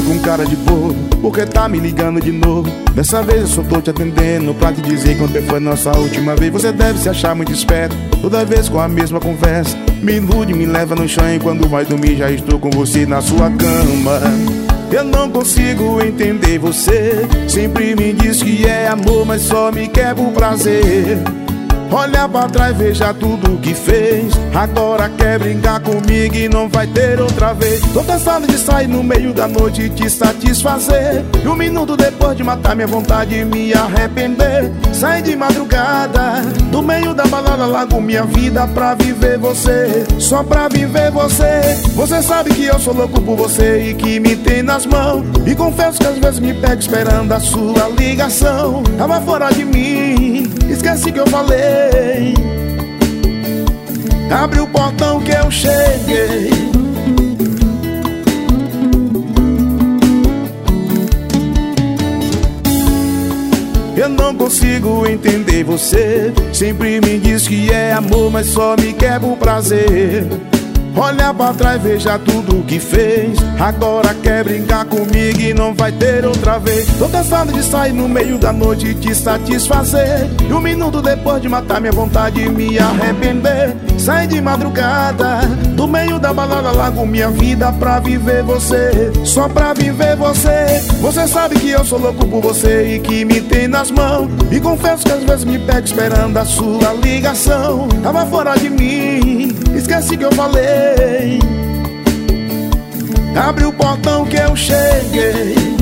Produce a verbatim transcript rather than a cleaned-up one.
com cara de bobo, porque tá me ligando de novo. Dessa vez eu só tô te atendendo pra te dizer quando foi nossa última vez. Você deve se achar muito esperto, toda vez com a mesma conversa. Me ilude, me leva no chão e quando vai dormir já estou com você na sua cama. Eu não consigo entender você, sempre me diz que é amor, mas só me quer por prazer. Olha pra trás, veja tudo que fez. Agora quer brincar comigo e não vai ter outra vez. Tô cansado de sair no meio da noite e te satisfazer. E um minuto depois de matar minha vontade e me arrepender. Sair de madrugada, do meio da balada, largo minha vida pra viver você. Só pra viver você. Você sabe que eu sou louco por você e que me tem nas mãos. E confesso que às vezes me pego esperando a sua ligação. Tava fora de mim, esqueci que eu falei. Abre o portão que eu cheguei. Eu não consigo entender você, sempre me diz que é amor, mas só me quer por prazer. Olha pra trás, veja tudo que fez. Agora quer brincar comigo e não vai ter outra vez. Tô cansado de sair no meio da noite e te satisfazer. E um minuto depois de matar minha vontade e me arrepender. Sair de madrugada, do meio da balada, largo minha vida pra viver você. Só pra viver você. Você sabe que eu sou louco por você e que me tem nas mãos. E confesso que às vezes me pego esperando a sua ligação. Tava fora de mim, esqueci que eu falei. Abre o portão que eu cheguei.